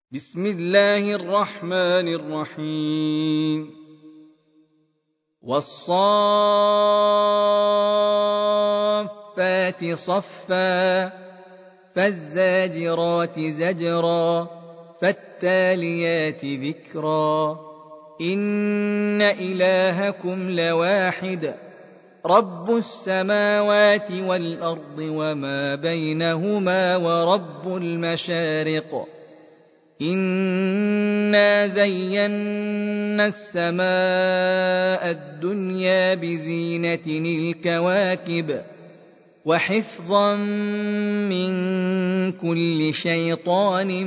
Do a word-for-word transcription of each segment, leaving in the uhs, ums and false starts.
بسم الله الرحمن الرحيم والصافات صفا فالزاجرات زجرا فالتاليات ذكرا إن إلهكم لواحد رب السماوات والأرض وما بينهما ورب المشارق إنا زينا السماء الدنيا بزينة الكواكب وحفظا من كل شيطان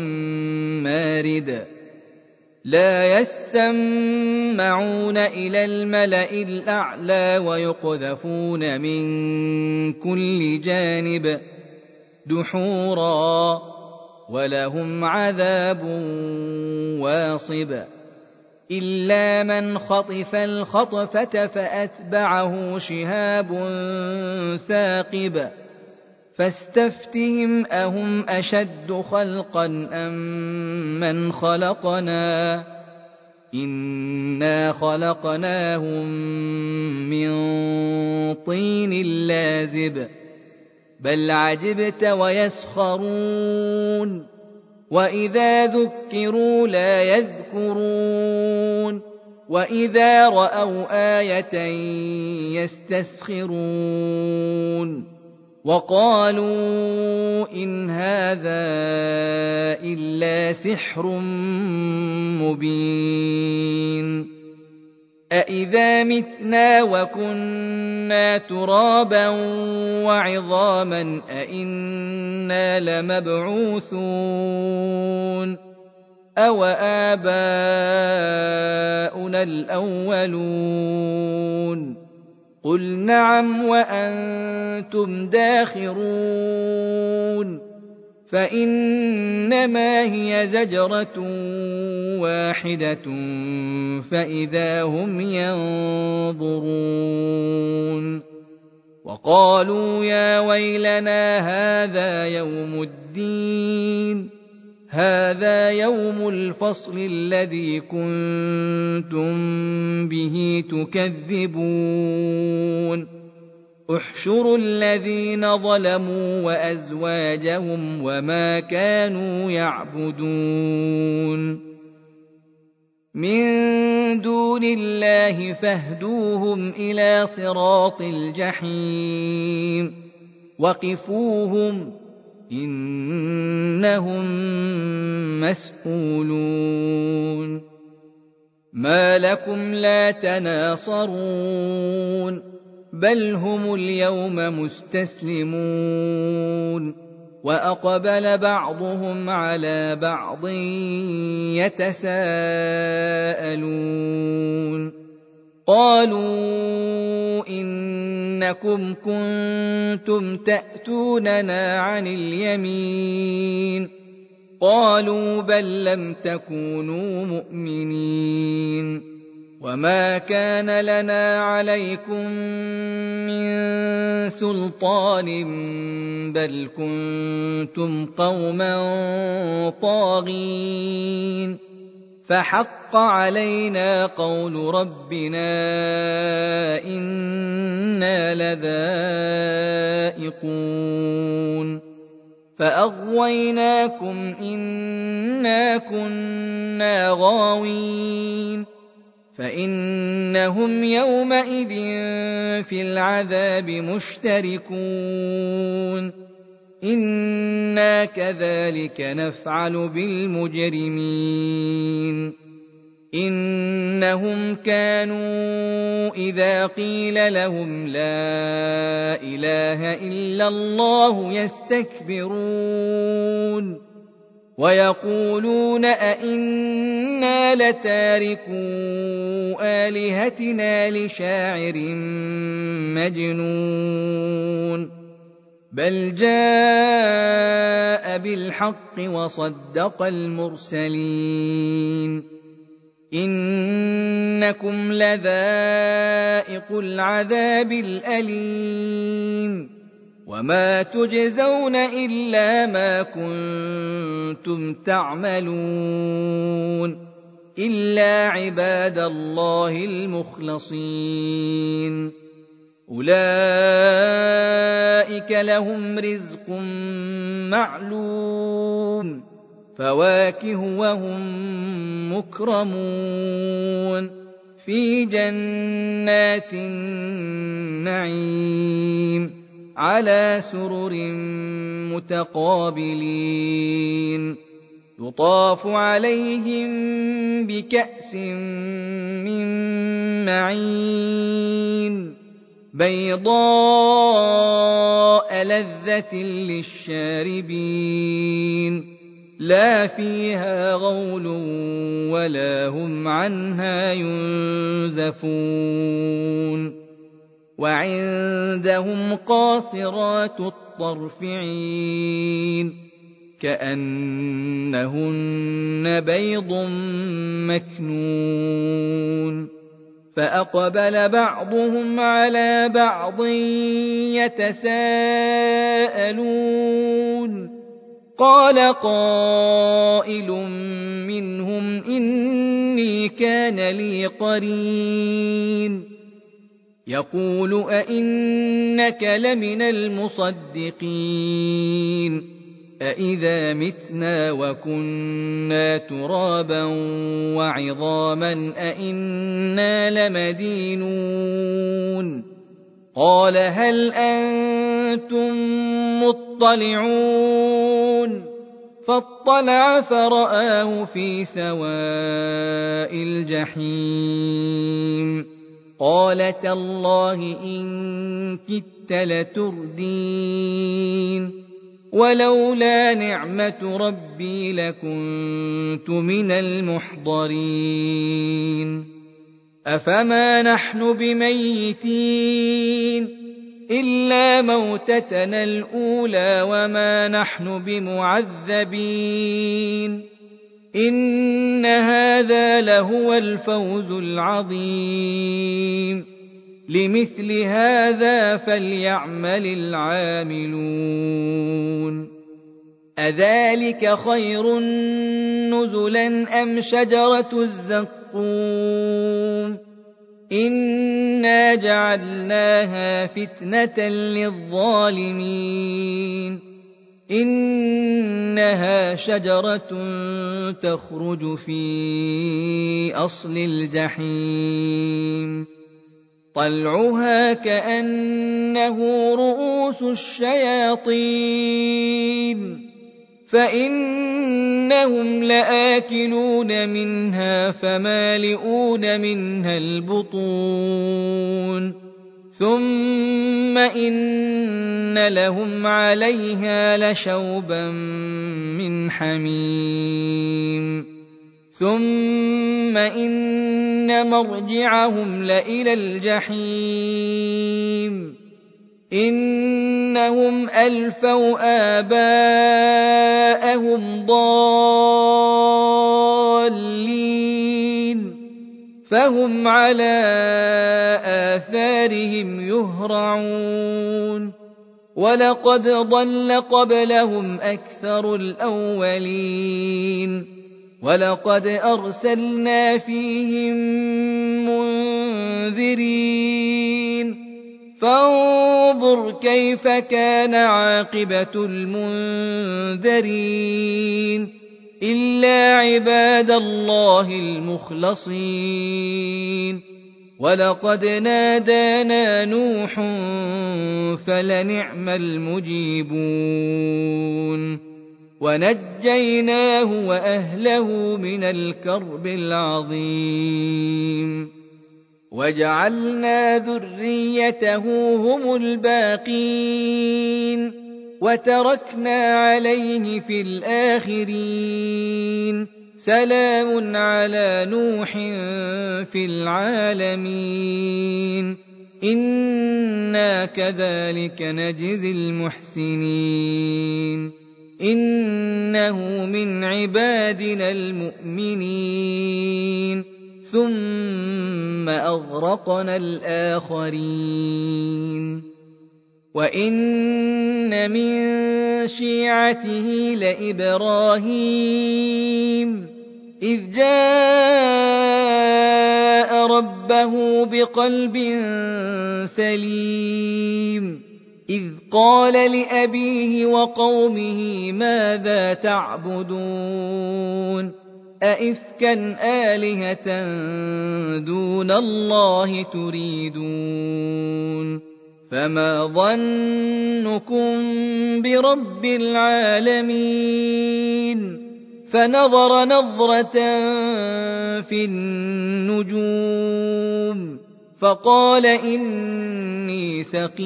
مارد لا يسمعون إلى الملأ الأعلى ويقذفون من كل جانب دحورا ولهم عذاب واصب إلا من خطف الخطفة فأتبعه شهاب ثاقب فاستفتهم أهم أشد خلقا أم من خلقنا إنا خلقناهم من طين لازب بل عجبت ويسخرون وإذا ذكروا لا يذكرون وإذا رأوا آية يستسخرون وقالوا إن هذا إلا سحر مبين أإذا متنا وكنا ترابا وعظاما أإنا لمبعوثون أو آباؤنا الأولون قل نعم وأنتم داخرون فإنما هي زجرة واحدة فإذا هم ينظرون وقالوا يا ويلنا هذا يوم الدين هذا يوم الفصل الذي كنتم به تكذبون احشروا الذين ظلموا وأزواجهم وما كانوا يعبدون من دون الله فاهدوهم إلى صراط الجحيم وقفوهم إنهم مسئولون ما لكم لا تناصرون بل هم اليوم مستسلمون وأقبل بعضهم على بعض يتساءلون قالوا إنكم كنتم تأتوننا عن اليمين قالوا بل لم تكونوا مؤمنين وما كان لنا عليكم من سلطان بل كنتم قوما طاغين فحق علينا قول ربنا إنا لذائقون فأغويناكم إنا كنا غاوين فإنهم يومئذ في العذاب مشتركون إنا كذلك نفعل بالمجرمين إنهم كانوا إذا قيل لهم لا إله إلا الله يستكبرون ويقولون أئنا لتاركو آلهتنا لشاعر مجنون بل جاء بالحق وصدق المرسلين إنكم لذائق العذاب الأليم وما تجزون إلا ما كنتم تعملون إلا عباد الله المخلصين أولئك لهم رزق معلوم فواكه وهم مكرمون في جنات النعيم على سرر متقابلين يطاف عليهم بكأس من معين بيضاء لذة للشاربين لا فيها غول ولا هم عنها ينزفون وعندهم قاصرات الطرف عين كأنهن بيض مكنون فأقبل بعضهم على بعض يتساءلون قال قائل منهم إني كان لي قرين يقول أئنك لمن المصدقين أئذا متنا وكنا ترابا وعظاما أئنا لمدينون قال هل أنتم مطلعون فاطلع فرآه في سواء الجحيم قال تالله إن كدت لتردين ولولا نعمة ربي لكنت من المحضرين أفما نحن بميتين إلا موتتنا الأولى وما نحن بمعذبين إن هذا لهو الفوز العظيم لمثل هذا فليعمل العاملون أذلك خير نزلا أم شجرة الزقوم إنا جعلناها فتنة للظالمين إنها شجرة تخرج في أصل الجحيم طلعها كأنه رؤوس الشياطين فإنهم لآكلون منها فمالئون منها البطون ثم إن لهم عليها لشوبا من حميم ثم إن مرجعهم لإلى الجحيم إنهم ألفوا آباءهم ضالين فهم على آثارهم يهرعون ولقد ضل قبلهم أكثر الأولين ولقد أرسلنا فيهم منذرين فانظر كيف كان عاقبة المنذرين إلا عباد الله المخلصين ولقد نادانا نوح فلنعم المجيبون ونجيناه وأهله من الكرب العظيم وجعلنا ذريته هم الباقين وتركنا عليه في الآخرين سلام على نوح في العالمين إنا كذلك نجزي المحسنين إنه من عبادنا المؤمنين ثم أغرقنا الآخرين وإن من شيعته لإبراهيم إذ جاء ربه بقلب سليم إذ قال لأبيه وقومه ماذا تعبدون أئفكا آلهة دون الله تريدون فما ظنكم برب العالمين فنظر نظرة في النجوم فقال إني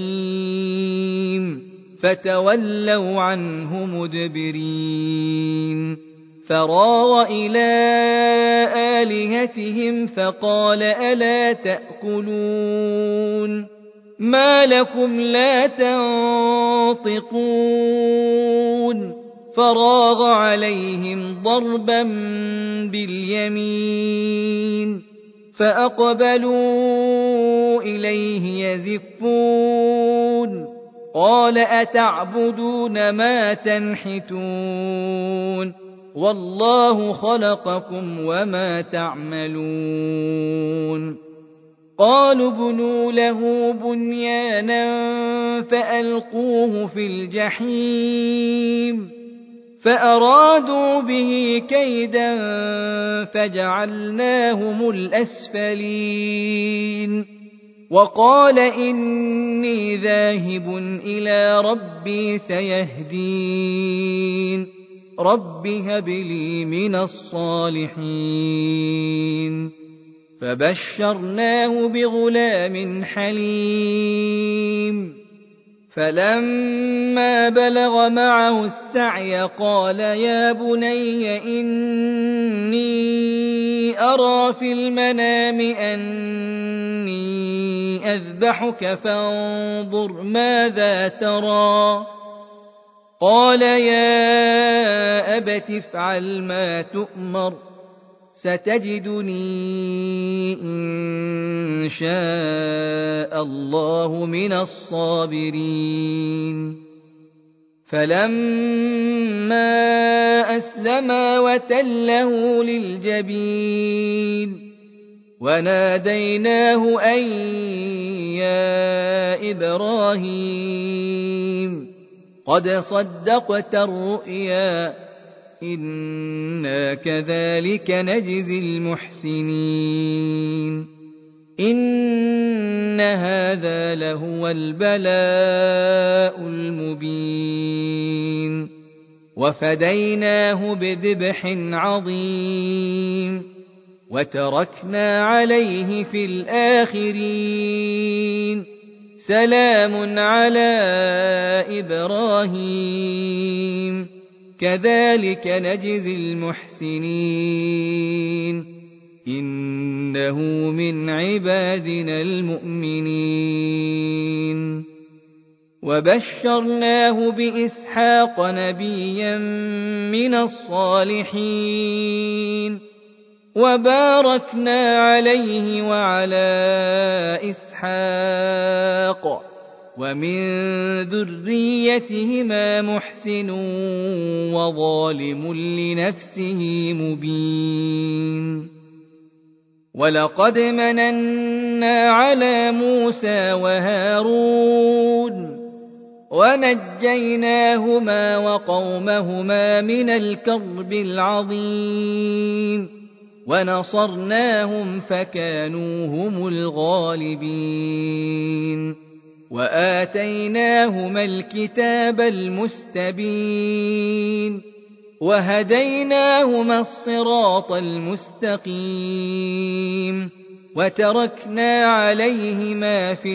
سقيم فتولوا عنه مدبرين فراغ إلى آلهتهم فقال ألا تأكلون ما لكم لا تنطقون فراغ عليهم ضربا باليمين فأقبلوا إليه يزفون قال أتعبدون ما تنحتون والله خلقكم وما تعملون قالوا ابنوا له بنيانا فألقوه في الجحيم فأرادوا به كيدا فجعلناهم الأسفلين وقال إني ذاهب إلى ربي سيهدين رب هب لي من الصالحين فبشرناه بغلام حليم فلما بلغ معه السعي قال يا بني إني أرى في المنام أني أذبحك فانظر ماذا ترى قال يا أبت افعل ما تؤمر ستجدني إن شاء الله من الصابرين فلما أسلما وتله للجبين وناديناه أن يا إبراهيم قد صدقت الرؤيا إنا كذلك نجزي المحسنين إن هذا لهو البلاء المبين وفديناه بذبح عظيم وتركنا عليه في الآخرين سلام على إبراهيم كذلك نجزي المحسنين إنه من عبادنا المؤمنين وبشرناه بإسحاق نبيا من الصالحين وباركنا عليه وعلى إسحاق ومن ذريتهما محسن وظالم لنفسه مبين ولقد مننا على موسى وهارون ونجيناهما وقومهما من الكرب العظيم ونصرناهم فكانوا هم الغالبين وآتيناهما الكتاب المستبين وهديناهما الصراط المستقيم وتركنا عليهما في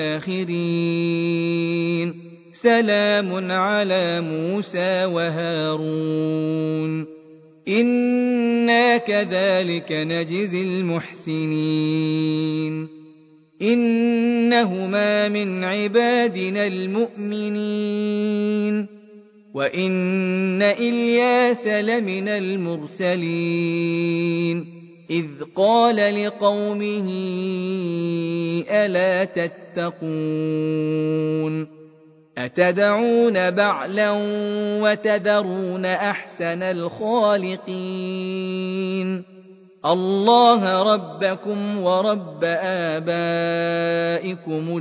الآخرين سلام على موسى وهارون إنا كذلك نجزي المحسنين إنهما من عبادنا المؤمنين وإن إلياس لمن المرسلين إذ قال لقومه ألا تتقون أتدعون بعلا وتذرون أحسن الخالقين الله ربكم ورب آبائكم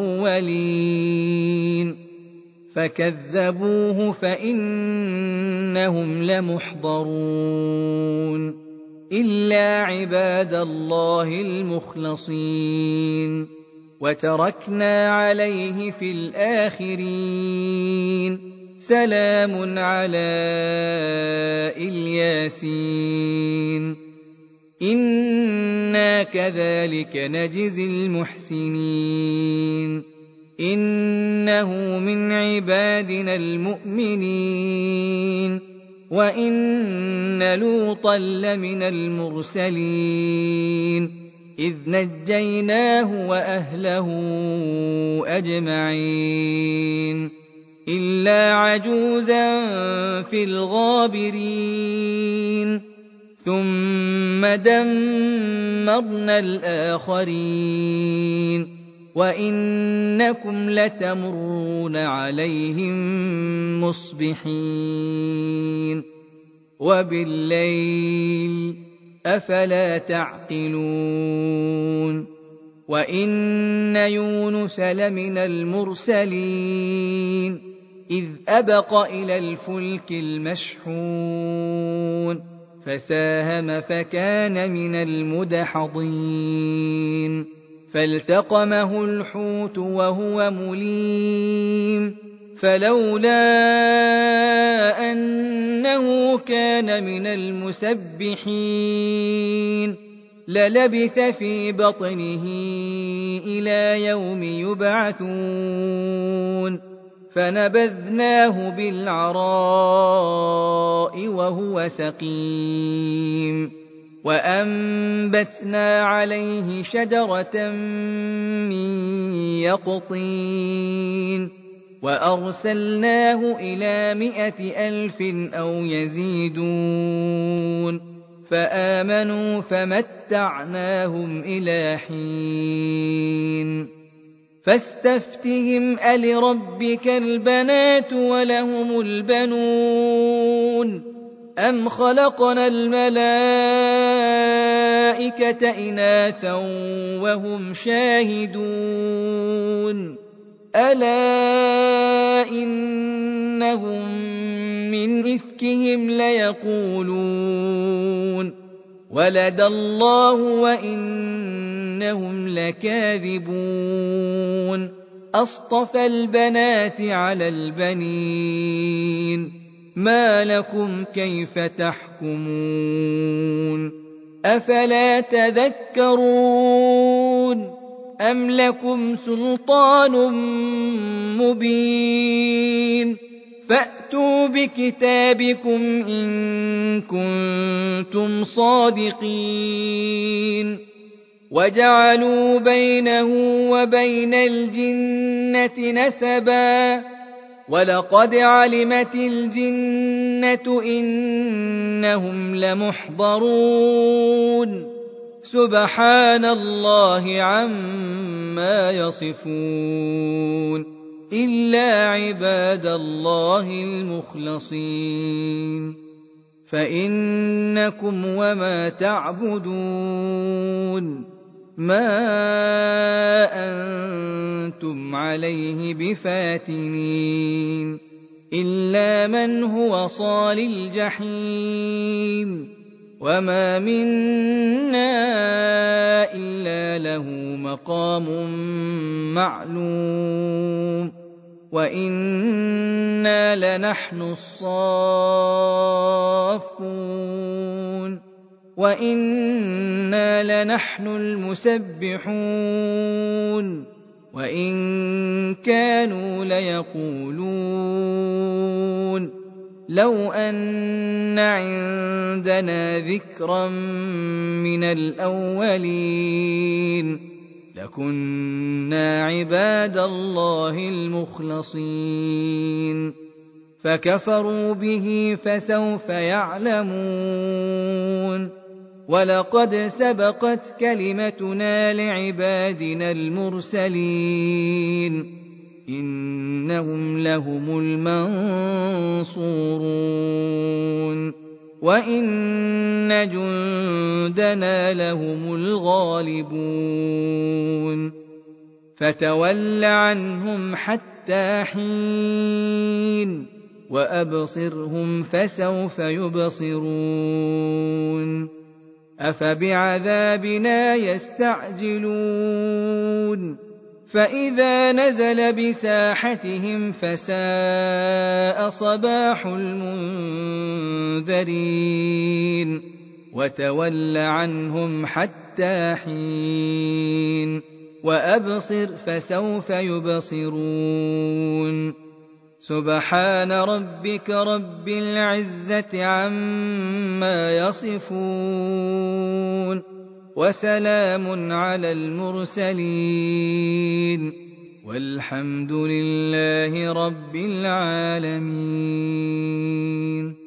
الأولين فكذبوه فإنهم لمحضرون إلا عباد الله المخلصين وتركنا عليه في الآخرين سلام على الياسين إنا كذلك نجزي المحسنين إنه من عبادنا المؤمنين وإن لوطا لمن المرسلين إذ نجيناه وأهله أجمعين إلا عجوزا في الغابرين ثم دمرنا الآخرين وإنكم لتمرون عليهم مصبحين وبالليل أفلا تعقلون وإن يونس لمن المرسلين إذ أبق إلى الفلك المشحون فساهم فكان من المدحضين فالتقمه الحوت وهو مليم فلولا أنه كان من المسبحين للبث في بطنه إلى يوم يبعثون فنبذناه بالعراء وهو سقيم وأنبتنا عليه شجرة من يقطين وأرسلناه إلى مائة ألف أو يزيدون فآمنوا فمتعناهم إلى حين فاستفتهم ألربك البنات ولهم البنون أم خلقنا الملائكة إناثا وهم شاهدون ألا إنهم من إفكهم ليقولون ولد الله وإنهم لكاذبون أصطفى البنات على البنين ما لكم كيف تحكمون أفلا تذكرون أم لكم سلطان مبين فأتوا بكتابكم إن كنتم صادقين وجعلوا بينه وبين الجنة نسبا ولقد علمت الجنة إنهم لمحضرون سبحان الله عما يصفون إلا عباد الله المخلصين فإنكم وما تعبدون ما أنتم عليه بفاتنين إلا من هو صال الجحيم وما منا إلا له مقام معلوم وإنا لنحن الصافون وإنا لنحن المسبحون وإن كانوا ليقولون لو أن عندنا ذكرا من الأولين لكنا عباد الله المخلصين فكفروا به فسوف يعلمون ولقد سبقت كلمتنا لعبادنا المرسلين إنهم لهم المنصورون وإن جندنا لهم الغالبون فتول عنهم حتى حين وأبصرهم فسوف يبصرون أفبعذابنا يستعجلون فإذا نزل بساحتهم فساء صباح المنذرين وتول عنهم حتى حين وأبصر فسوف يبصرون سبحان ربك رب العزة عما يصفون وسلام على المرسلين والحمد لله رب العالمين.